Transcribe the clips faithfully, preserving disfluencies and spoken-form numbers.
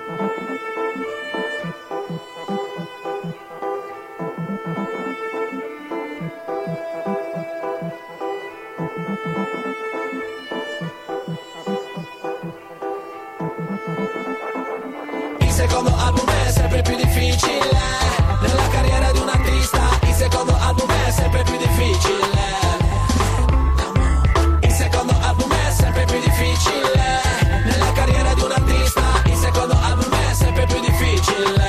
Il secondo album è sempre più difficile nella carriera di un artista. Il secondo album è sempre più difficile. Il secondo album è sempre più difficile nella carriera di un artista. Il secondo album è sempre più difficile.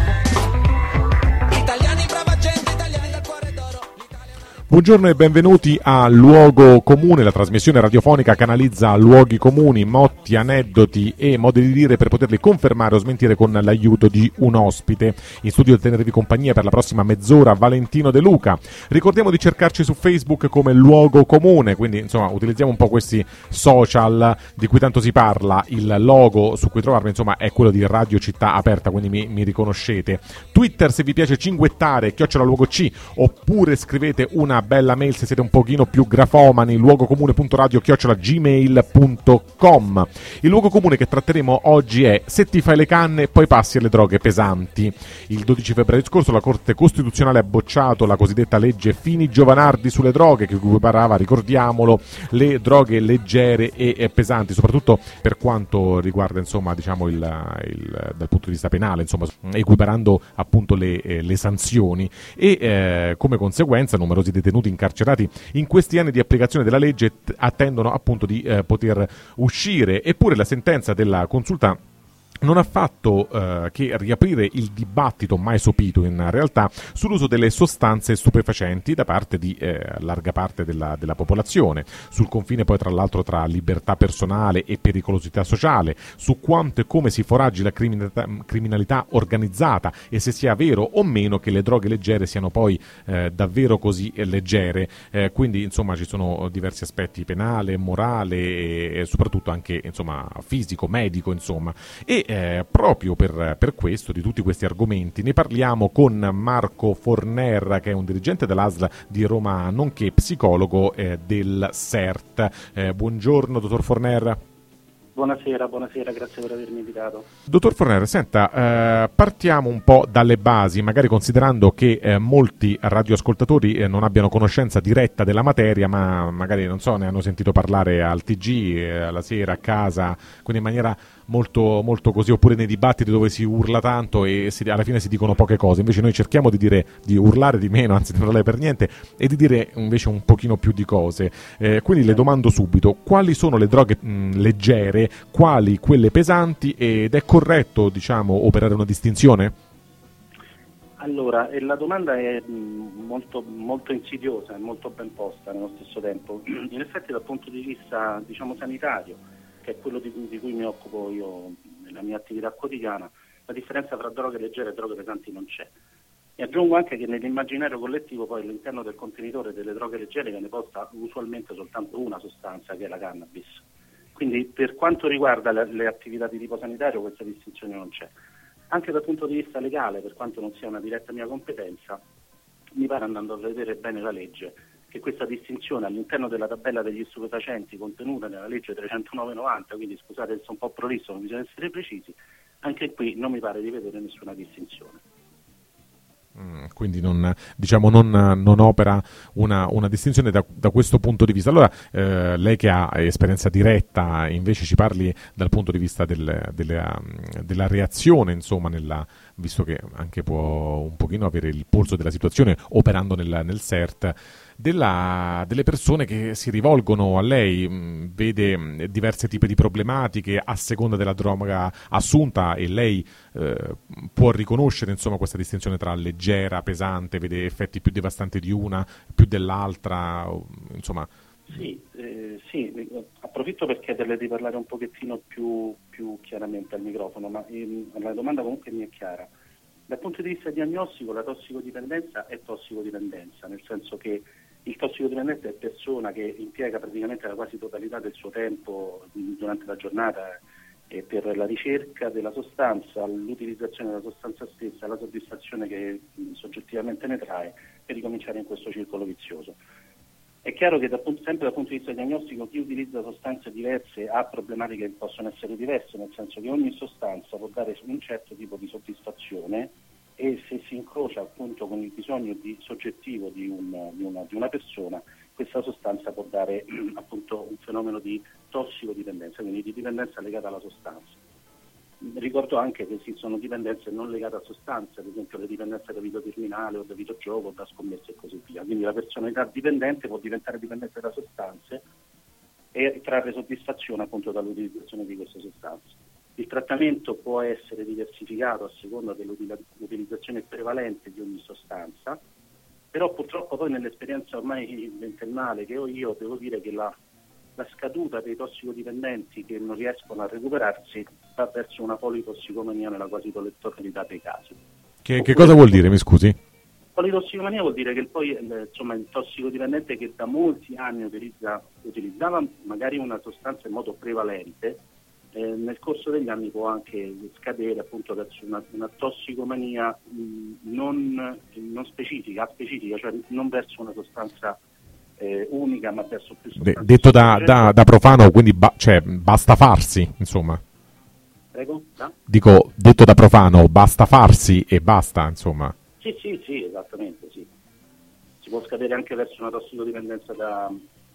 Italiani, brava gente, italiani dal cuore d'oro. Buongiorno e benvenuti a Luogo Comune, la trasmissione radiofonica che analizza luoghi comuni, motti, aneddoti e modi di dire per poterli confermare o smentire con l'aiuto di un ospite. In studio a tenervi compagnia per la prossima mezz'ora Valentino De Luca. Ricordiamo di cercarci su Facebook come Luogo Comune, quindi insomma utilizziamo un po' questi social di cui tanto si parla. Il logo su cui trovarmi insomma è quello di Radio Città Aperta, quindi mi, mi riconoscete. Twitter se vi piace cinguettare, chiocciola luogo C, oppure scrivete una bella mail se siete un pochino più grafomani, luogocomune.radio chiocciola gmail punto com. Il luogo comune che tratteremo oggi è: se ti fai le canne poi passi alle droghe pesanti. Il dodici febbraio scorso la Corte Costituzionale ha bocciato la cosiddetta legge Fini-Giovanardi sulle droghe, che equiparava, ricordiamolo, le droghe leggere e, e pesanti, soprattutto per quanto riguarda insomma diciamo il, il dal punto di vista penale, insomma equiparando appunto le, eh, le sanzioni e eh, come conseguenza numerosi detenuti incarcerati in questi anni di applicazione della legge t- attendono appunto di eh, poter uscire. Eppure la sentenza della Consulta non ha fatto eh, che riaprire il dibattito mai sopito in realtà sull'uso delle sostanze stupefacenti da parte di eh, larga parte della, della popolazione, sul confine poi tra l'altro tra libertà personale e pericolosità sociale, su quanto e come si foraggi la criminalità, criminalità organizzata e se sia vero o meno che le droghe leggere siano poi eh, davvero così eh, leggere. Eh, quindi insomma ci sono diversi aspetti: penale, morale e, e soprattutto anche insomma fisico, medico insomma. E Eh, proprio per, per questo, di tutti questi argomenti, ne parliamo con Marco Forner, che è un dirigente dell'A S L di Roma, nonché psicologo eh, del S E R T. Eh, buongiorno, dottor Forner. Buonasera, buonasera, grazie per avermi invitato. Dottor Forner, senta, eh, partiamo un po' dalle basi, magari considerando che eh, molti radioascoltatori eh, non abbiano conoscenza diretta della materia, ma magari, non so, ne hanno sentito parlare al T G, eh, alla sera, a casa, quindi in maniera molto, molto così, oppure nei dibattiti dove si urla tanto e si, alla fine si dicono poche cose. Invece noi cerchiamo di dire, di urlare di meno, anzi di non urlare per niente, e di dire invece un pochino più di cose. Eh, quindi le domando subito: quali sono le droghe mh, leggere, quali quelle pesanti, ed è corretto, diciamo, operare una distinzione? Allora, eh, la domanda è mh, molto, molto insidiosa e molto ben posta nello stesso tempo. In effetti dal punto di vista, diciamo, sanitario, che è quello di, di cui mi occupo io nella mia attività quotidiana, la differenza tra droghe leggere e droghe pesanti non c'è. E aggiungo anche che nell'immaginario collettivo poi all'interno del contenitore delle droghe leggere viene posta usualmente soltanto una sostanza, che è la cannabis. Quindi per quanto riguarda le, le attività di tipo sanitario questa distinzione non c'è. Anche dal punto di vista legale, per quanto non sia una diretta mia competenza, mi pare, andando a vedere bene la legge, che questa distinzione all'interno della tabella degli stupefacenti contenuta nella legge trecentonove novanta, quindi scusate se sono un po' prolisso, non bisogna essere precisi, anche qui non mi pare di vedere nessuna distinzione. Mm, quindi non, diciamo, non, non opera una, una distinzione da, da questo punto di vista. Allora eh, lei che ha esperienza diretta invece ci parli dal punto di vista del, della, della reazione, insomma, nella, visto che anche può un pochino avere il polso della situazione operando nel, nel S E R T, della, delle persone che si rivolgono a lei. Mh, vede mh, diversi tipi di problematiche a seconda della droga assunta, e lei eh, può riconoscere insomma questa distinzione tra leggera, pesante, vede effetti più devastanti di una, più dell'altra, insomma. Sì, eh, sì, approfitto per chiederle di parlare un pochettino più, più chiaramente al microfono, ma ehm, la domanda comunque mi è chiara. Dal punto di vista diagnostico, la tossicodipendenza è tossicodipendenza, nel senso che il tossicodipendente è persona che impiega praticamente la quasi totalità del suo tempo durante la giornata eh, per la ricerca della sostanza, l'utilizzazione della sostanza stessa, la soddisfazione che mh, soggettivamente ne trae, per ricominciare in questo circolo vizioso. È chiaro che dal punto, sempre dal punto di vista diagnostico chi utilizza sostanze diverse ha problematiche che possono essere diverse, nel senso che ogni sostanza può dare un certo tipo di soddisfazione e se si incrocia appunto con il bisogno di, soggettivo di, un, di, una, di una persona, questa sostanza può dare appunto un fenomeno di tossicodipendenza, quindi di dipendenza legata alla sostanza. Ricordo anche che esistono dipendenze non legate a sostanze, ad esempio le dipendenze da videoterminale o da videogioco o da scommesse e così via. Quindi la personalità dipendente può diventare dipendente da sostanze e trarre soddisfazione appunto dall'utilizzazione di queste sostanze. Il trattamento può essere diversificato a seconda dell'utilizzazione prevalente di ogni sostanza, però purtroppo poi nell'esperienza ormai ventennale che ho io devo dire che la la scaduta dei tossicodipendenti che non riescono a recuperarsi va verso una politossicomania nella quasi totalità dei casi. Che, che cosa vuol dire, mi scusi? Politossicomania vuol dire che poi insomma, il tossicodipendente che da molti anni utilizza, utilizzava magari una sostanza in modo prevalente, eh, nel corso degli anni può anche scadere appunto verso una, una tossicomania mh, non, non specifica, specifica, cioè non verso una sostanza Eh, unica, ma verso più De- detto da, da, da profano, quindi ba- cioè, basta farsi, insomma. Prego? Da? Dico, detto da profano, basta farsi e basta, insomma. Sì, sì, sì, esattamente, sì. Si può scadere anche verso una tossicodipendenza da,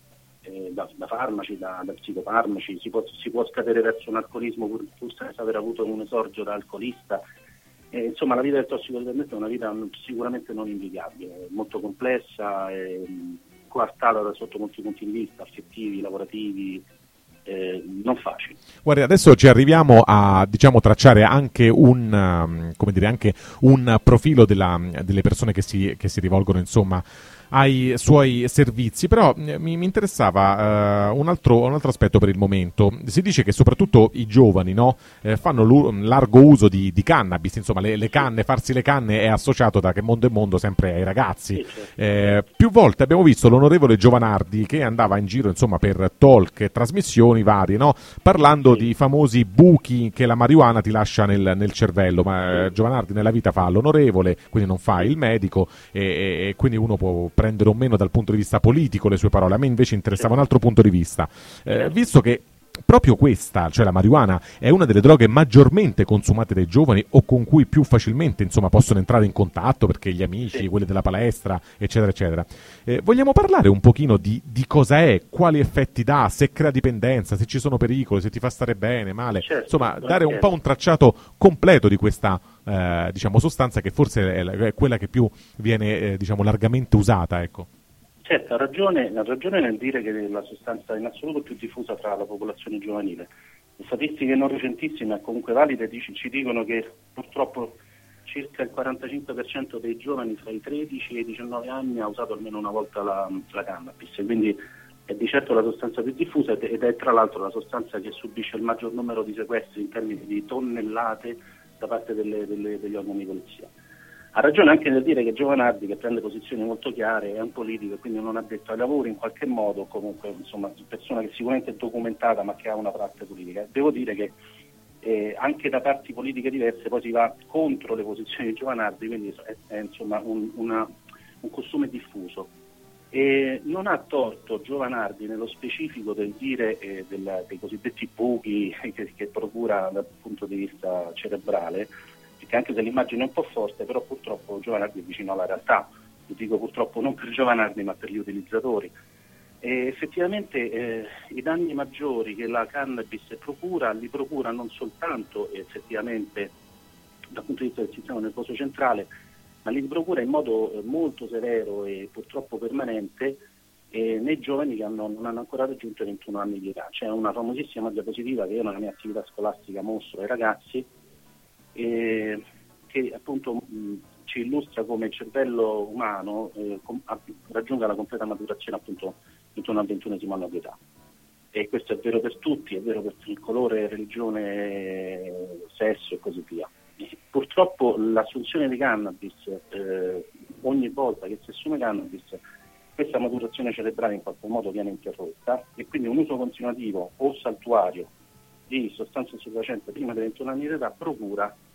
eh, da, da farmaci, da, da psicofarmaci, si può, si può scadere verso un alcolismo pur, pur senza aver avuto un esordio da alcolista. Eh, insomma, la vita del tossicodipendente è una vita sicuramente non invidiabile, molto complessa, eh, coartata da sotto molti punti di vista, affettivi, lavorativi, eh, non facili. Guardi, adesso ci arriviamo a, diciamo, tracciare anche un, um, come dire, anche un profilo della, delle persone che si, che si rivolgono, insomma, ai suoi servizi, però mi, mi interessava uh, un, altro, un altro aspetto per il momento. Si dice che soprattutto i giovani, no, eh, fanno un largo uso di, di cannabis, insomma le, le canne, farsi le canne è associato da che mondo è mondo sempre ai ragazzi. Sì, certo. Eh, più volte abbiamo visto l'onorevole Giovanardi che andava in giro, insomma, per talk e trasmissioni varie, no, parlando sì. di famosi buchi che la marijuana ti lascia nel, nel cervello, ma eh, Giovanardi nella vita fa l'onorevole, quindi non fa il medico e, e, e quindi uno può prendere o meno dal punto di vista politico le sue parole. A me invece interessava un altro punto di vista, eh, visto che proprio questa, cioè la marijuana, è una delle droghe maggiormente consumate dai giovani o con cui più facilmente, insomma, possono entrare in contatto perché gli amici, sì, quelli della palestra, eccetera, eccetera. Eh, vogliamo parlare un pochino di, di cosa è, quali effetti dà, se crea dipendenza, se ci sono pericoli, se ti fa stare bene, male, certo, insomma, dare un po' un tracciato completo di questa eh, diciamo sostanza che forse è, è quella che più viene eh, diciamo largamente usata, ecco. Certo, ha ragione, ha ragione nel dire che la sostanza è in assoluto più diffusa tra la popolazione giovanile. Le statistiche non recentissime, ma comunque valide, ci dicono che purtroppo circa il quarantacinque per cento dei giovani fra i tredici e i diciannove anni ha usato almeno una volta la, la cannabis, quindi è di certo la sostanza più diffusa ed è tra l'altro la sostanza che subisce il maggior numero di sequestri in termini di tonnellate da parte delle, delle, degli organi di polizia. Ha ragione anche nel dire che Giovanardi, che prende posizioni molto chiare, è un politico e quindi non ha detto ai lavori in qualche modo, comunque insomma persona che sicuramente è documentata ma che ha una parte politica. Devo dire che eh, anche da parti politiche diverse poi si va contro le posizioni di Giovanardi, quindi è, è insomma un, una, un costume diffuso. E non ha torto Giovanardi nello specifico del dire eh, del, dei cosiddetti buchi che, che procura dal punto di vista cerebrale, perché anche se l'immagine è un po' forte, però purtroppo Giovanardi è vicino alla realtà. Lo dico purtroppo non per Giovanardi ma per gli utilizzatori. E effettivamente eh, i danni maggiori che la cannabis procura li procura non soltanto effettivamente dal punto di vista del sistema nervoso centrale, ma li procura in modo eh, molto severo e purtroppo permanente eh, nei giovani che hanno, non hanno ancora raggiunto i ventuno anni di età. C'è una famosissima diapositiva che io nella mia attività scolastica mostro ai ragazzi, eh, che appunto mh, ci illustra come il cervello umano eh, com- raggiunga la completa maturazione appunto intorno al ventunesimo anno di età. E questo è vero per tutti, è vero per il colore, religione, sesso e così via. E purtroppo l'assunzione di cannabis, eh, ogni volta che si assume cannabis, questa maturazione cerebrale in qualche modo viene interrotta e quindi un uso continuativo o saltuario di sostanze stupefacenti prima dei ventuno anni di età procura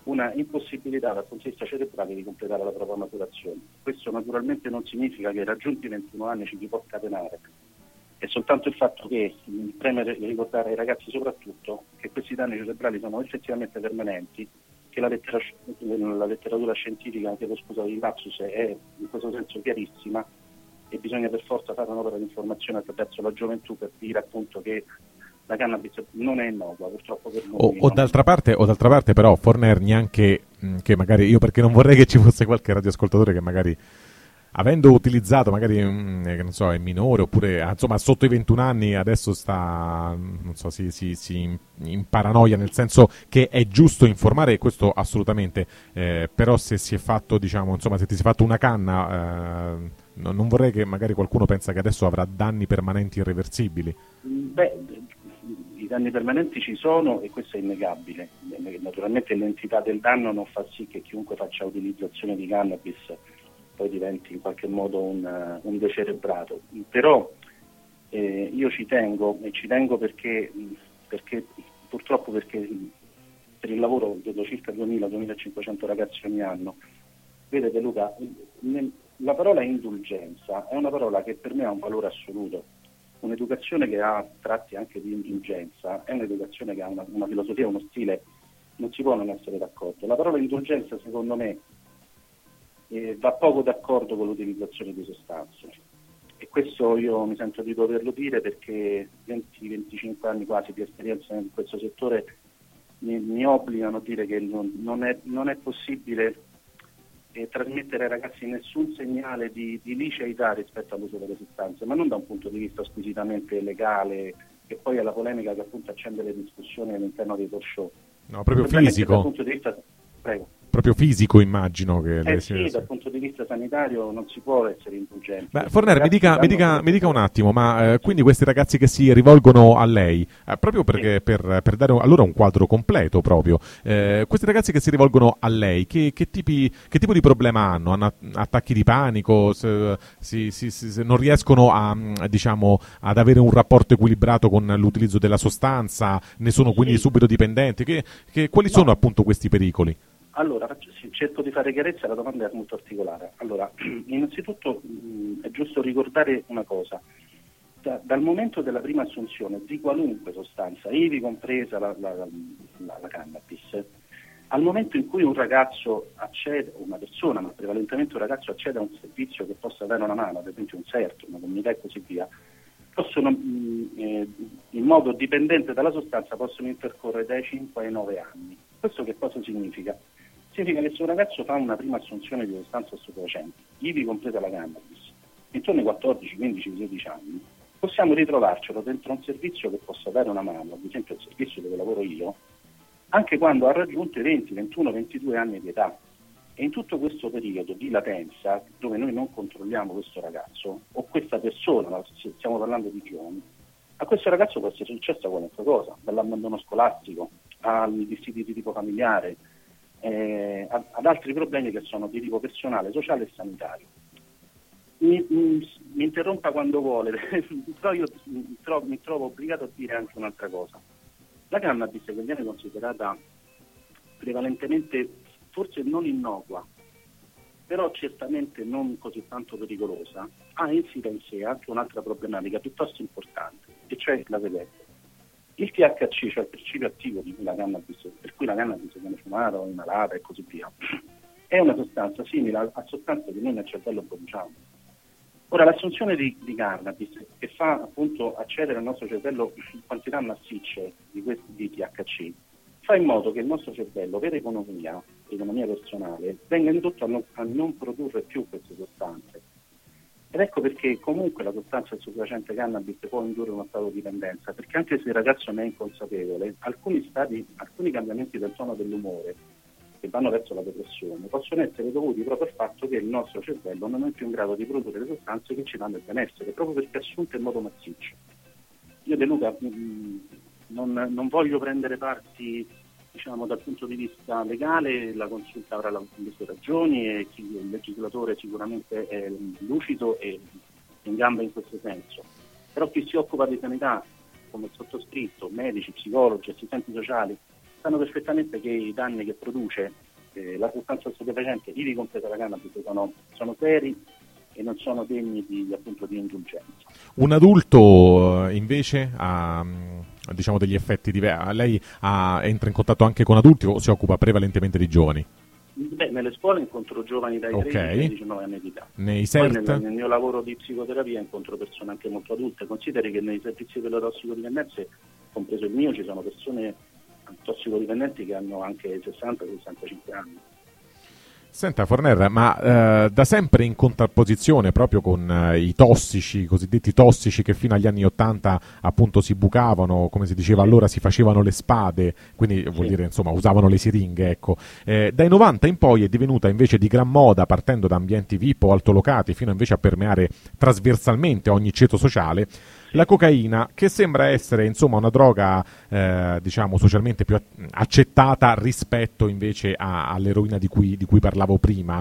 una impossibilità dal punto di vista cerebrale di completare la propria maturazione. Questo naturalmente non significa che raggiunti i ventuno anni ci si può scatenare, è soltanto il fatto che mi preme ricordare ai ragazzi soprattutto che questi danni cerebrali sono effettivamente permanenti, che la, lettera, la letteratura scientifica, chiedo scusa di lapsus, è in questo senso chiarissima e bisogna per forza fare un'opera di informazione attraverso la gioventù per dire appunto che la cannabis non è innocua, purtroppo per noi. O, o, d'altra parte, o d'altra parte però Forner neanche, mh, che magari io perché non vorrei che ci fosse qualche radioascoltatore che magari avendo utilizzato magari mh, che non so è minore oppure insomma sotto i ventuno anni adesso sta non so si, si, si in, in paranoia, nel senso che è giusto informare, questo assolutamente, eh, però se si è fatto diciamo insomma se ti si è fatto una canna eh, no, non vorrei che magari qualcuno pensa che adesso avrà danni permanenti irreversibili. Beh, i danni permanenti ci sono e questo è innegabile. Naturalmente l'entità del danno non fa sì che chiunque faccia utilizzazione di cannabis poi diventi in qualche modo un, un decerebrato. Però eh, io ci tengo, e ci tengo perché, perché purtroppo perché per il lavoro vedo circa duemila duemilacinquecento ragazzi ogni anno. Vedete Luca, la parola indulgenza è una parola che per me ha un valore assoluto. Un'educazione che ha tratti anche di indulgenza è un'educazione che ha una, una filosofia, uno stile, non si può non essere d'accordo. La parola indulgenza secondo me eh, va poco d'accordo con l'utilizzazione di sostanze e questo io mi sento di doverlo dire perché venti venticinque anni quasi di esperienza in questo settore mi, mi obbligano a dire che non, non, è, non è possibile e trasmettere ai ragazzi nessun segnale di, di liceità rispetto all'uso delle sostanze, ma non da un punto di vista squisitamente legale, che poi è la polemica che appunto accende le discussioni all'interno dei talk show. No, proprio fisico. Dal punto di vista, prego. Proprio fisico immagino che... Eh le... sì, dal punto di vista sanitario non si può essere indulgenti. Beh, Forner, mi dica, mi, dica, mi dica un attimo, ma eh, quindi questi ragazzi che si rivolgono a lei, eh, proprio perché, per, per dare un, allora un quadro completo proprio, eh, questi ragazzi che si rivolgono a lei, che, che, tipi, che tipo di problema hanno? Hanno attacchi di panico? Se, si, si, si, se non riescono a, diciamo, ad avere un rapporto equilibrato con l'utilizzo della sostanza? Ne sono quindi sì. subito dipendenti? Che, che, quali no. sono appunto questi pericoli? Allora, cerco di fare chiarezza, la domanda è molto articolare. Allora, innanzitutto mh, è giusto ricordare una cosa. Da, dal momento della prima assunzione di qualunque sostanza, ivi compresa la, la, la, la cannabis, al momento in cui un ragazzo accede, o una persona, ma prevalentemente un ragazzo accede a un servizio che possa dare una mano, ad esempio un certo, una comunità e così via, possono, mh, eh, in modo dipendente dalla sostanza, possono intercorrere dai cinque ai nove anni. Questo che cosa significa? Significa che se un ragazzo fa una prima assunzione di sostanza stupefacente, ivi compresa la cannabis, intorno ai quattordici, quindici, sedici anni, possiamo ritrovarcelo dentro un servizio che possa dare una mano, ad esempio il servizio dove lavoro io, anche quando ha raggiunto i venti, ventuno, ventidue anni di età. E in tutto questo periodo di latenza, dove noi non controlliamo questo ragazzo, o questa persona, stiamo parlando di giovani, a questo ragazzo può essere successa qualunque cosa, dall'abbandono scolastico, ai dissidi di tipo familiare, Eh, ad altri problemi che sono di tipo personale, sociale e sanitario. Mi, mi, mi interrompa quando vuole, però io mi trovo, mi trovo obbligato a dire anche un'altra cosa. La cannabis, che viene considerata prevalentemente, forse non innocua, però certamente non così tanto pericolosa, ha in sé in sé anche un'altra problematica piuttosto importante, e cioè la seguente. Il T H C, cioè il principio attivo di cui la cannabis, per cui la cannabis viene fumata o inalata e così via, è una sostanza simile a, a sostanze che noi nel cervello produciamo. Ora, l'assunzione di, di cannabis, che fa appunto accedere al nostro cervello quantità massicce di, questi, di T H C, fa in modo che il nostro cervello, per economia, economia personale, venga indotto a non, a non produrre più queste sostanze. Ed ecco perché comunque la sostanza stupefacente cannabis può indurre uno stato di dipendenza, perché anche se il ragazzo ne è inconsapevole, alcuni stati, alcuni cambiamenti del tono dell'umore che vanno verso la depressione possono essere dovuti proprio al fatto che il nostro cervello non è più in grado di produrre le sostanze che ci danno il benessere, proprio perché assunte in modo massiccio. Io De Luca mh, non, non voglio prendere parti, diciamo, dal punto di vista legale, la consulta avrà le sue ragioni e il legislatore sicuramente è lucido e in gamba in questo senso. Però chi si occupa di sanità, come il sottoscritto, medici, psicologi, assistenti sociali, sanno perfettamente che i danni che produce eh, la sostanza stupefacente, ivi compresa la cannabis, sono, sono seri e non sono degni di, appunto, di indulgenza. Un adulto invece ha, diciamo, degli effetti diversi. Lei ha, entra in contatto anche con adulti o si occupa prevalentemente di giovani? Beh, nelle scuole incontro giovani dai okay. tredici ai diciannove anni di età. Nei Poi cert? nel, nel mio lavoro di psicoterapia incontro persone anche molto adulte. Consideri che nei servizi delle tossicodipendenze, compreso il mio, ci sono persone tossicodipendenti che hanno anche sessanta sessantacinque anni. Senta Forner, ma eh, da sempre in contrapposizione proprio con eh, i tossici, i cosiddetti tossici che fino agli anni ottanta appunto si bucavano, come si diceva allora si facevano le spade, quindi vuol Sì. dire insomma usavano le siringhe, ecco. Eh, dai novanta in poi è divenuta invece di gran moda, partendo da ambienti V I P o altolocati fino invece a permeare trasversalmente ogni ceto sociale, la cocaina, che sembra essere insomma una droga eh, diciamo socialmente più accettata rispetto invece a, all'eroina di cui, di cui parlavo prima,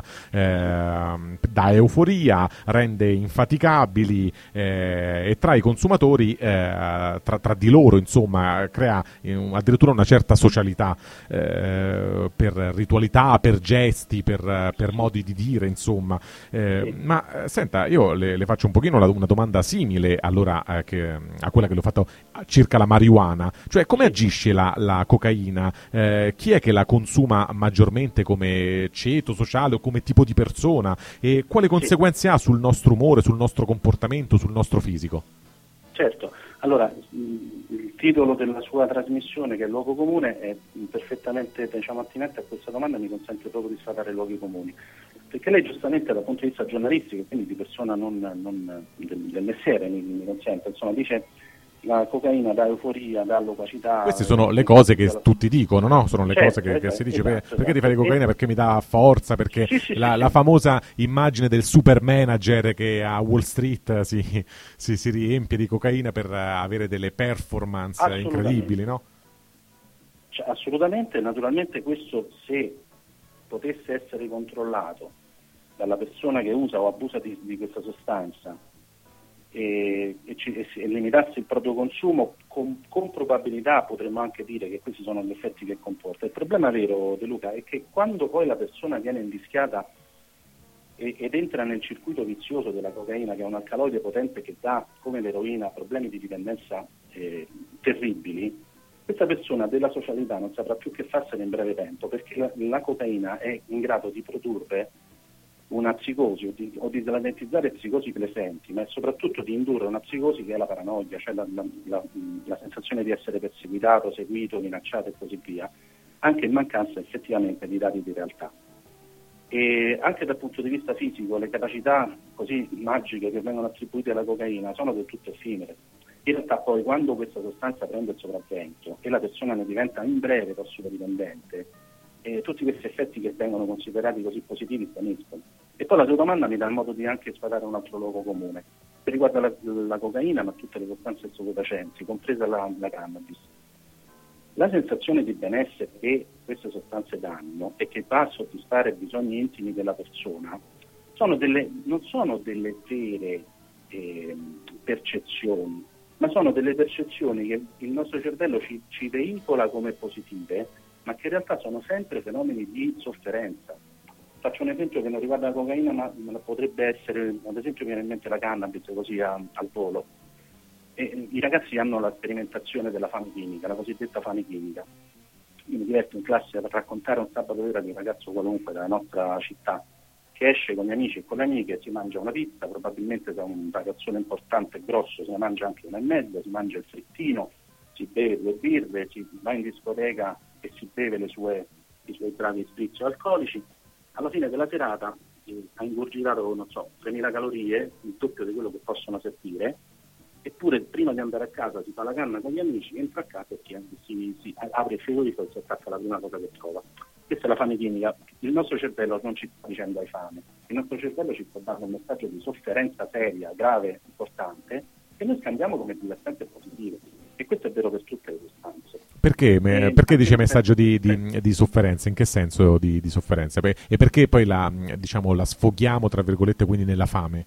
eh, dà euforia, rende infaticabili eh, e tra i consumatori, eh, tra, tra di loro insomma crea eh, addirittura una certa socialità eh, per ritualità, per gesti, per, per modi di dire insomma. Eh, ma senta, io le, le faccio un pochino una, una domanda simile allora eh, che, a quella che le ho fatto circa la marijuana, cioè come agisce la, la cocaina, eh, chi è che la consuma maggiormente come ceto sociale o come tipo di persona e quali conseguenze ha sul nostro umore, sul nostro comportamento, sul nostro fisico? Certo, allora il titolo della sua trasmissione, che è Luogo Comune, è perfettamente, diciamo, attinente a questa domanda, mi consente proprio di sfatare luoghi comuni, perché lei giustamente dal punto di vista giornalistico, quindi di persona non, non del, del mestiere, mi, mi consente, insomma, dice la cocaina dà euforia, dà lopacità. Queste sono le cose che tutti dicono, no? Sono le certo, cose che, che esatto, si dice, esatto, perché esatto. ti fai di cocaina? Perché mi dà forza, perché sì, sì, la, sì, la sì. famosa immagine del super manager che a Wall Street si, si, si riempie di cocaina per avere delle performance incredibili, no? Cioè, assolutamente, naturalmente questo, se potesse essere controllato dalla persona che usa o abusa di, di questa sostanza e, e, ci, e, e limitasse il proprio consumo, con, con probabilità potremmo anche dire che questi sono gli effetti che comporta. Il problema vero, De Luca, è che quando poi la persona viene invischiata e, ed entra nel circuito vizioso della cocaina, che è un alcaloide potente che dà, come l'eroina, problemi di dipendenza eh, terribili, questa persona della socialità non saprà più che farsene in breve tempo, perché la, la cocaina è in grado di produrre una psicosi o di, o di slamentizzare psicosi presenti, ma soprattutto di indurre una psicosi che è la paranoia, cioè la, la, la, la sensazione di essere perseguitato, seguito, minacciato e così via, anche in mancanza effettivamente di dati di realtà. E anche dal punto di vista fisico le capacità così magiche che vengono attribuite alla cocaina sono del tutto effimere. In realtà poi quando questa sostanza prende il sopravvento e la persona ne diventa in breve tossicodipendente, eh, tutti questi effetti che vengono considerati così positivi svaniscono. E poi la tua domanda mi dà il modo di anche sfatare un altro luogo comune, che riguarda la, la cocaina, ma tutte le sostanze stupefacenti, compresa la, la cannabis. La sensazione di benessere che queste sostanze danno e che va a soddisfare i bisogni intimi della persona sono delle, non sono delle vere eh, percezioni, ma sono delle percezioni che il nostro cervello ci, ci veicola come positive, ma che in realtà sono sempre fenomeni di sofferenza. Faccio un esempio che non riguarda la cocaina, ma, ma potrebbe essere, ad esempio, viene in mente la cannabis, così a, al volo. E, i ragazzi hanno la sperimentazione della fame chimica, la cosiddetta fame chimica. Io mi diverto in classe a raccontare un sabato sera di un ragazzo qualunque della nostra città che esce con gli amici e con le amiche, si mangia una pizza, probabilmente da un ragazzone importante e grosso se ne mangia anche una e mezza, si mangia il frittino, si beve due birre, si va in discoteca e si beve le sue, i suoi bravi spritz alcolici. Alla fine della serata eh, ha ingurgitato, non so, tremila calorie, il doppio di quello che possono servire, eppure prima di andare a casa si fa la canna con gli amici, entra a casa e si, si apre il frigorifero e si attacca la prima cosa che trova. Questa è la fame chimica. Il nostro cervello non ci sta dicendo hai fame, il nostro cervello ci sta dando un messaggio di sofferenza seria, grave, importante, che noi scambiamo come divertente e positivo. E questo è vero per tutte le sostanze. Perché, me, perché dice messaggio di, di, di sofferenza? In che senso di, di sofferenza? E perché poi la, diciamo, la sfoghiamo, tra virgolette, quindi nella fame?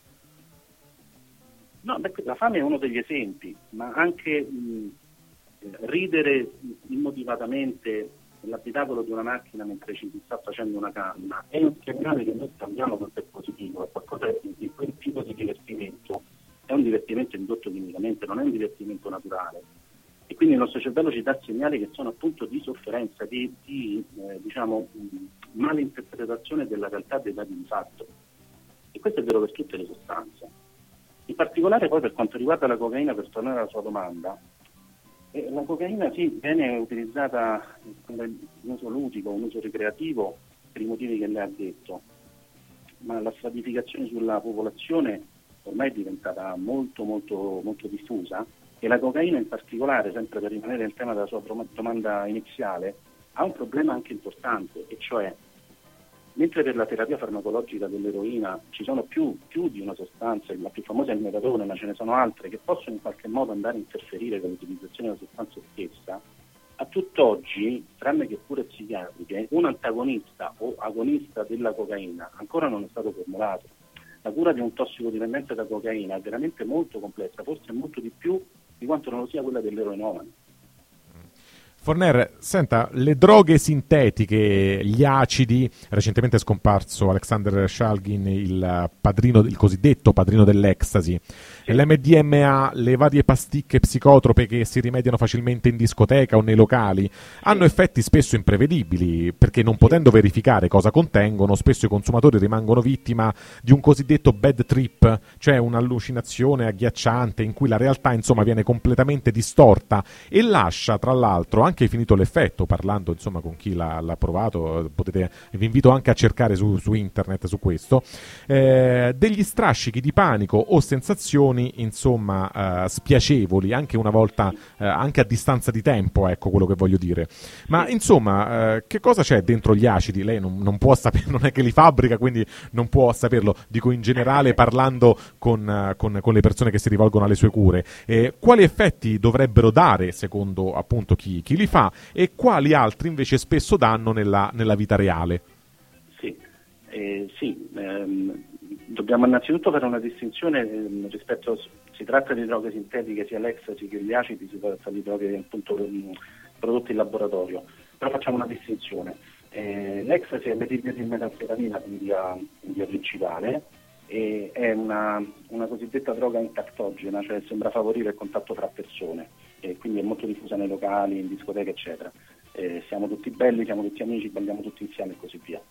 No, perché la fame è uno degli esempi, ma anche mh, ridere immotivatamente nell'abitacolo di una macchina mentre ci si sta facendo una canna, è un segnale che noi scambiamo quanto è positivo, è qualcosa di quel tipo di divertimento, è un divertimento indotto chimicamente, non è un divertimento naturale. E quindi il nostro cervello ci dà segnali che sono appunto di sofferenza, di, di eh, diciamo, mh, malinterpretazione della realtà dei dati di fatto. E questo è vero per tutte le sostanze. In particolare poi per quanto riguarda la cocaina, per tornare alla sua domanda, eh, la cocaina sì, viene utilizzata in uso ludico, un uso ricreativo, per i motivi che lei ha detto, ma la stratificazione sulla popolazione ormai è diventata molto molto molto diffusa, e la cocaina in particolare, sempre per rimanere nel tema della sua domanda iniziale, ha un problema anche importante, e cioè mentre per la terapia farmacologica dell'eroina ci sono più, più di una sostanza, la più famosa è il metadone, ma ce ne sono altre che possono in qualche modo andare a interferire con l'utilizzazione della sostanza stessa, a tutt'oggi, tranne che pure psichiatriche, un antagonista o agonista della cocaina ancora non è stato formulato. La cura di un tossicodipendente da cocaina è veramente molto complessa, forse molto di più di quanto non lo sia quella dell'eroinomane. Forner, senta, le droghe sintetiche, gli acidi, recentemente è scomparso Alexander Shalgin, il padrino, il cosiddetto padrino dell'ecstasy, sì. L'M D M A, le varie pasticche psicotrope che si rimediano facilmente in discoteca o nei locali, sì. hanno effetti spesso imprevedibili, perché non potendo verificare cosa contengono, spesso i consumatori rimangono vittima di un cosiddetto bad trip, cioè un'allucinazione agghiacciante in cui la realtà insomma viene completamente distorta e lascia tra l'altro anche è finito l'effetto, parlando insomma con chi l'ha, l'ha provato, potete, vi invito anche a cercare su, su internet su questo, eh, degli strascichi di panico o sensazioni insomma eh, spiacevoli, anche una volta, eh, anche a distanza di tempo, ecco quello che voglio dire. Ma insomma, eh, che cosa c'è dentro gli acidi? Lei non, non può sapere, non è che li fabbrica, quindi non può saperlo, dico in generale parlando con, con, con le persone che si rivolgono alle sue cure. Eh, quali effetti dovrebbero dare secondo appunto chi, chi li fa e quali altri invece spesso danno nella, nella vita reale? Sì, eh, sì ehm, dobbiamo innanzitutto fare una distinzione ehm, rispetto, si tratta di droghe sintetiche sia l'ecstasy che gli acidi, si tratta di droghe appunto ehm, prodotte in laboratorio, però facciamo una distinzione. Eh, l'ecstasy è metilmetanfetamina in via, in via principale, e è una, una cosiddetta droga intattogena, cioè sembra favorire il contatto tra persone, e quindi è molto diffusa nei locali, in discoteche eccetera. Eh, siamo tutti belli, siamo tutti amici, balliamo tutti insieme e così via.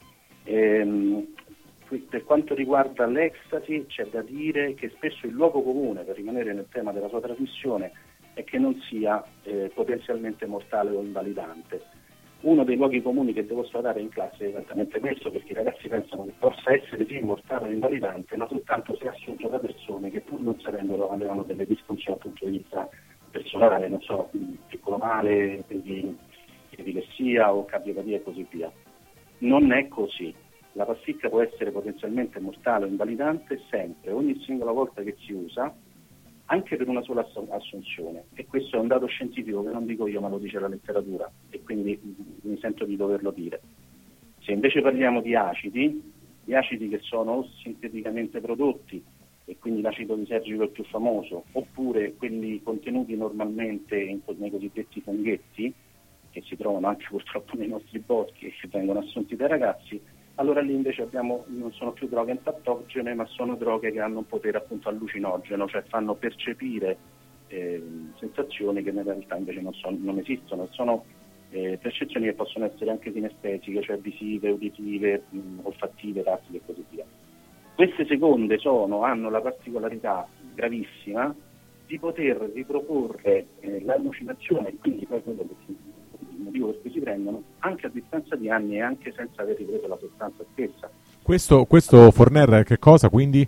Ehm, per quanto riguarda l'ecstasy c'è da dire che spesso il luogo comune, per rimanere nel tema della sua trasmissione, è che non sia eh, potenzialmente mortale o invalidante. Uno dei luoghi comuni che devo sfatare in classe è esattamente questo, perché i ragazzi pensano che possa essere sì mortale o invalidante, ma soltanto se assunto da persone che pur non sapendolo avevano delle disfunzioni dal punto di vista personale, non so, piccolo male, quindi epilessia o cardiopatia e così via. Non è così. La pasticca può essere potenzialmente mortale o invalidante sempre, ogni singola volta che si usa, anche per una sola assunzione, e questo è un dato scientifico che non dico io ma lo dice la letteratura, e quindi mi sento di doverlo dire. Se invece parliamo di acidi, gli acidi che sono o sinteticamente prodotti, e quindi l'acido lisergico è il più famoso, oppure quelli contenuti normalmente in, nei cosiddetti funghetti, che si trovano anche purtroppo nei nostri boschi e che vengono assunti dai ragazzi, allora lì invece abbiamo, non sono più droghe entattogene, ma sono droghe che hanno un potere appunto allucinogeno, cioè fanno percepire eh, sensazioni che nella realtà invece non, sono, non esistono, sono eh, percezioni che possono essere anche sinestetiche, cioè visive, uditive, mh, olfattive, tattili e così via. Queste seconde sono, hanno la particolarità gravissima di poter riproporre eh, l'allucinazione, e quindi poi quello che si il motivo per cui si prendono, anche a distanza di anni e anche senza aver ripreso la sostanza stessa. Questo, questo Forner che cosa quindi?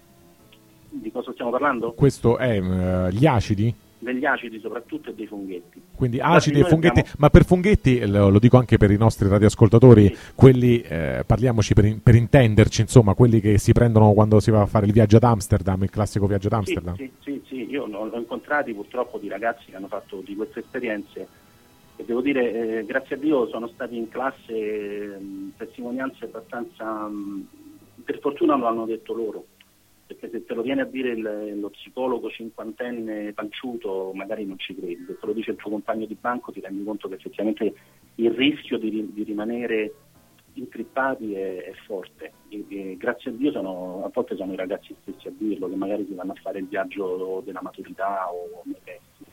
Di cosa stiamo parlando? Questo è uh, gli acidi? Degli acidi soprattutto e dei funghetti. Quindi acidi e funghetti, abbiamo... ma per funghetti, lo, lo dico anche per i nostri radioascoltatori, sì. quelli, eh, parliamoci per, per intenderci, insomma, quelli che si prendono quando si va a fare il viaggio ad Amsterdam, il classico viaggio ad Amsterdam. Sì, sì, sì, sì. Io l'ho incontrati purtroppo di ragazzi che hanno fatto di queste esperienze, e devo dire, eh, grazie a Dio sono stati in classe eh, testimonianze abbastanza, mh, per fortuna lo hanno detto loro, perché se te lo viene a dire il, lo psicologo cinquantenne panciuto magari non ci credi, se te lo dice il tuo compagno di banco ti rendi conto che effettivamente il rischio di, di rimanere intrippati è, è forte. E, e grazie a Dio sono, a volte sono i ragazzi stessi a dirlo, che magari si vanno a fare il viaggio della maturità o nei testi.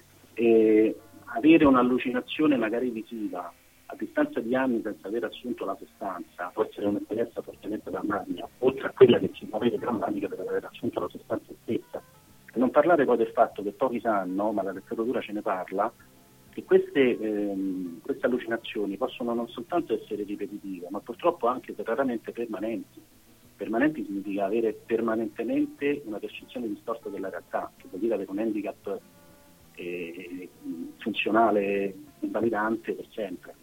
E avere un'allucinazione magari visiva a distanza di anni senza aver assunto la sostanza può essere un'esperienza fortemente drammatica, oltre a quella che si può avere drammatica per aver assunto la sostanza stessa. E non parlare poi del fatto che pochi sanno, ma la letteratura ce ne parla, che queste, ehm, queste allucinazioni possono non soltanto essere ripetitive, ma purtroppo anche raramente permanenti. Permanenti significa avere permanentemente una percezione distorta della realtà, che vuol dire avere un handicap eh, funzionale invalidante per sempre.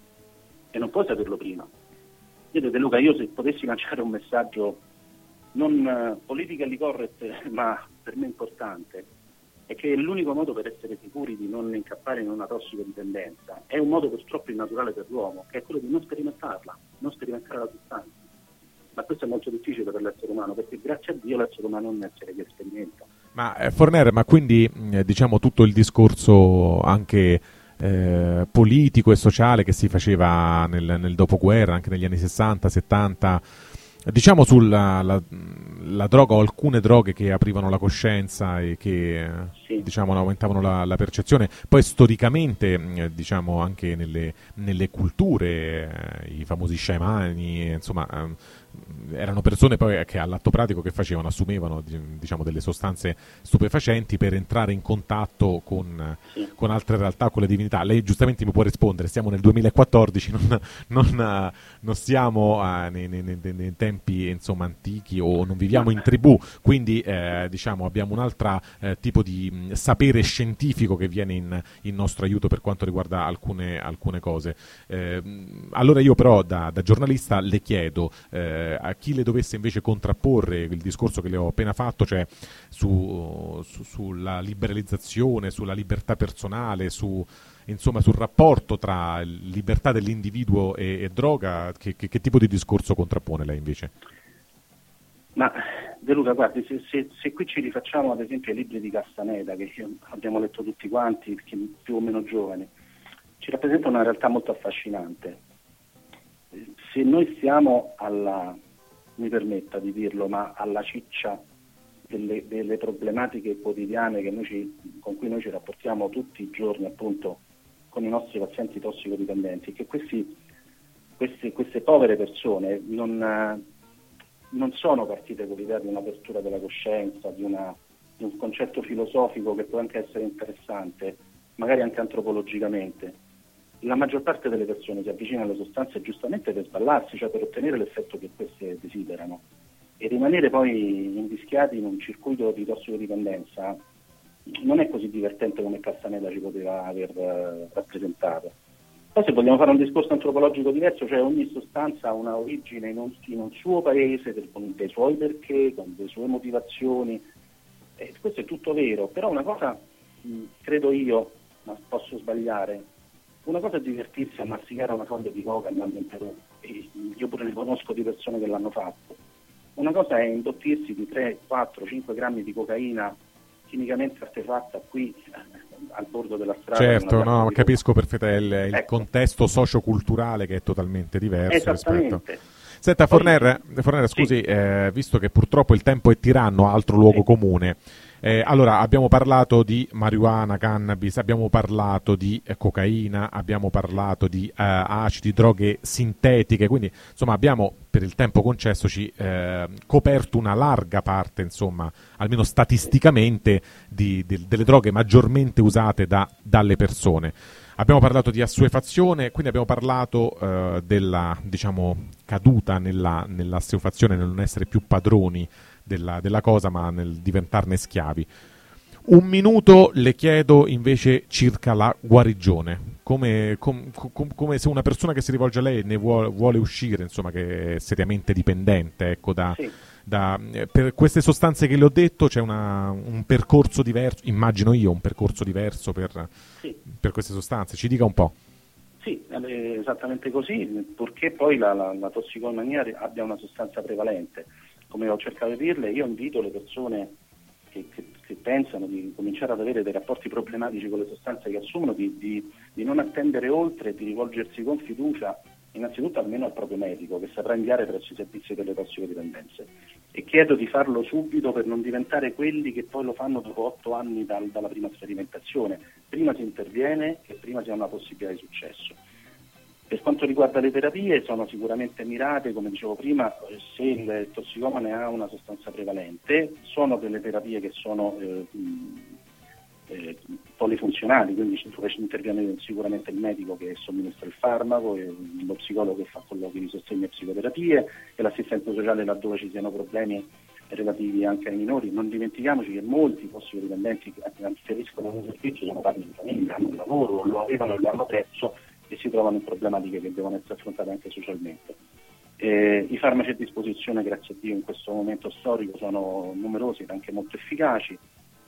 E non puoi saperlo prima. Vedete Luca, io se potessi lanciare un messaggio non uh, politically correct, ma per me importante, è che l'unico modo per essere sicuri di non incappare in una tossicodipendenza è un modo purtroppo innaturale per l'uomo, che è quello di non sperimentarla, non sperimentare la sostanza. Ma questo è molto difficile per l'essere umano, perché grazie a Dio l'essere umano è un essere che sperimenta. Ma eh, Forner, ma quindi eh, diciamo tutto il discorso anche eh, politico e sociale che si faceva nel, nel dopoguerra, anche negli anni sessanta, settanta, diciamo sulla la, la droga o alcune droghe che aprivano la coscienza e che sì. diciamo aumentavano la, la percezione, poi storicamente diciamo anche nelle, nelle culture eh, i famosi sciamani, insomma eh, erano persone poi che all'atto pratico che facevano, assumevano diciamo delle sostanze stupefacenti per entrare in contatto con, sì. con altre realtà, con le divinità. Lei giustamente mi può rispondere, siamo nel duemilaquattordici, non, non, non stiamo uh, nei, nei, nei, nei tempi insomma antichi o non viviamo in tribù, quindi eh, diciamo abbiamo un altro eh, tipo di mh, sapere scientifico che viene in, in nostro aiuto per quanto riguarda alcune, alcune cose. Eh, allora io però da, da giornalista le chiedo eh, a chi le dovesse invece contrapporre il discorso che le ho appena fatto, cioè su, su, sulla liberalizzazione, sulla libertà personale, su insomma sul rapporto tra libertà dell'individuo e, e droga, che, che, che tipo di discorso contrappone lei invece? Ma De Luca, guardi, se, se, se qui ci rifacciamo ad esempio ai libri di Castaneda, che abbiamo letto tutti quanti, perché più o meno giovani, ci rappresenta una realtà molto affascinante. Se noi stiamo alla, mi permetta di dirlo, ma alla ciccia delle, delle problematiche quotidiane che noi ci, con cui noi ci rapportiamo tutti i giorni appunto con i nostri pazienti tossicodipendenti, che questi, queste, queste povere persone non, non sono partite con l'idea di un'apertura della coscienza, di, una, di un concetto filosofico che può anche essere interessante, magari anche antropologicamente. La maggior parte delle persone si avvicina alle sostanze giustamente per sballarsi, cioè per ottenere l'effetto che queste desiderano, e rimanere poi invischiati in un circuito di tossicodipendenza non è così divertente come Castaneda ci poteva aver uh, rappresentato. Poi se vogliamo fare un discorso antropologico diverso, cioè ogni sostanza ha una origine in un, in un suo paese, per, con dei suoi perché, con le sue motivazioni, e questo è tutto vero, però una cosa, mh, credo io, ma posso sbagliare, una cosa è divertirsi a masticare una foglia di coca andando in Perù, e io pure ne conosco di persone che l'hanno fatto. Una cosa è indottirsi di tre, quattro, cinque grammi di cocaina chimicamente artefatta qui al bordo della strada. Certo, no, capisco perfettamente il, il ecco. contesto socioculturale che è totalmente diverso rispetto. Senta Forner, Forner scusi, sì. eh, visto che purtroppo il tempo è tiranno, altro luogo sì. comune. Eh, allora, abbiamo parlato di marijuana, cannabis, abbiamo parlato di eh, cocaina, abbiamo parlato di eh, acidi, droghe sintetiche, quindi insomma abbiamo per il tempo concessoci eh, coperto una larga parte, insomma, almeno statisticamente, di, di, delle droghe maggiormente usate da, dalle persone. Abbiamo parlato di assuefazione, quindi abbiamo parlato eh, della, diciamo, caduta nella, nell'assuefazione, nel non essere più padroni della, della cosa, ma nel diventarne schiavi. Un minuto le chiedo invece circa la guarigione, come, com, com, come se una persona che si rivolge a lei ne vuole, vuole uscire, insomma, che è seriamente dipendente, ecco, da... Sì. Da, per queste sostanze che le ho detto c'è una, un percorso diverso, immagino io, un percorso diverso per, sì. per queste sostanze. Ci dica un po'. Sì, è esattamente così, purché poi la, la, la tossicomania abbia una sostanza prevalente. Come ho cercato di dirle, io invito le persone che, che, che pensano di cominciare ad avere dei rapporti problematici con le sostanze che assumono di, di di non attendere oltre e di rivolgersi con fiducia innanzitutto almeno al proprio medico, che saprà inviare presso i servizi delle tossicodipendenze, e chiedo di farlo subito per non diventare quelli che poi lo fanno dopo otto anni dal, dalla prima sperimentazione. Prima si interviene e prima si ha una possibilità di successo. Per quanto riguarda le terapie, sono sicuramente mirate, come dicevo prima, se il tossicomane ha una sostanza prevalente, sono delle terapie che sono eh, eh, polifunzionali, quindi interviene sicuramente il medico che somministra il farmaco, e lo psicologo che fa colloqui di sostegno e psicoterapie, e l'assistente sociale laddove ci siano problemi relativi anche ai minori. Non dimentichiamoci che molti tossicodipendenti che afferiscono un servizio sono padri di famiglia, hanno un lavoro, lo avevano e lo hanno perso e si trovano in problematiche che devono essere affrontate anche socialmente. Eh, I farmaci a disposizione, grazie a Dio, in questo momento storico sono numerosi ed anche molto efficaci,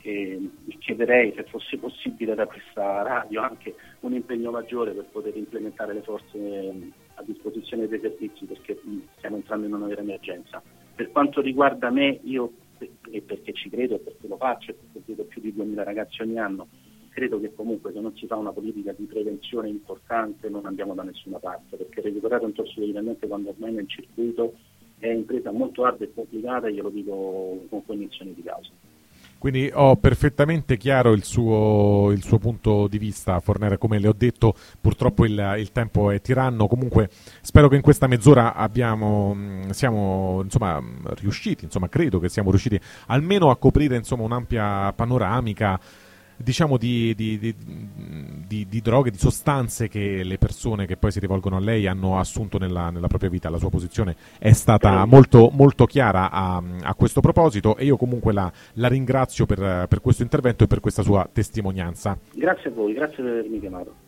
e chiederei, se fosse possibile, da questa radio anche un impegno maggiore per poter implementare le forze a disposizione dei servizi, perché stiamo entrando in una vera emergenza. Per quanto riguarda me, io, e perché ci credo e perché lo faccio, e perché vedo più di duemila ragazzi ogni anno, credo che comunque se non si fa una politica di prevenzione importante non andiamo da nessuna parte, perché recuperare un tossicodipendente quando ormai è nel circuito è impresa molto ardua e complicata, e glielo dico con cognizione di causa. Quindi ho perfettamente chiaro il suo, il suo punto di vista, Fornero. Come le ho detto, purtroppo il, il tempo è tiranno. Comunque spero che in questa mezz'ora abbiamo, siamo insomma, riusciti, insomma, credo che siamo riusciti almeno a coprire, insomma, un'ampia panoramica, diciamo, di, di, di, di, di droghe, di sostanze che le persone che poi si rivolgono a lei hanno assunto nella, nella propria vita. La sua posizione è stata molto, molto chiara a, a questo proposito, e io comunque la, la ringrazio per, per questo intervento e per questa sua testimonianza. Grazie a voi, grazie per avermi chiamato.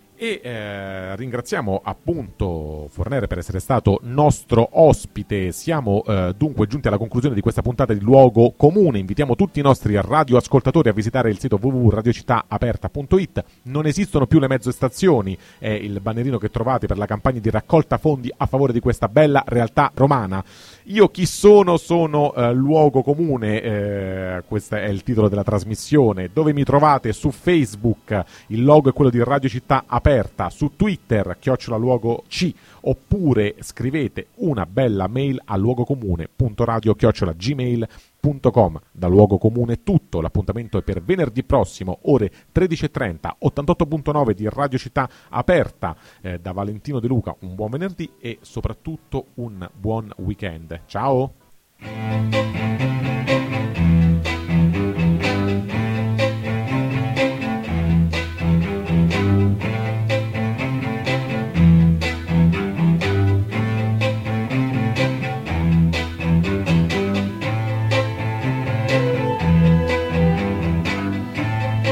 E eh, ringraziamo appunto Fornero per essere stato nostro ospite. Siamo eh, dunque giunti alla conclusione di questa puntata di Luogo Comune. Invitiamo tutti i nostri radioascoltatori a visitare il sito w w w punto radio città aperta punto i t. Non esistono più le mezze stazioni, è il bannerino che trovate per la campagna di raccolta fondi a favore di questa bella realtà romana. Io chi sono? Sono eh, Luogo Comune, eh, questo è il titolo della trasmissione. Dove mi trovate? Su Facebook, il logo è quello di Radio Città Aperta, su Twitter, chiocciola luogo C, oppure scrivete una bella mail a luogocomune punto radio chiocciola gmail punto com. Da Luogo Comune è tutto, l'appuntamento è per venerdì prossimo, ore tredici e trenta, ottantotto punto nove di Radio Città Aperta. Eh, da Valentino De Luca un buon venerdì e soprattutto un buon weekend. Ciao!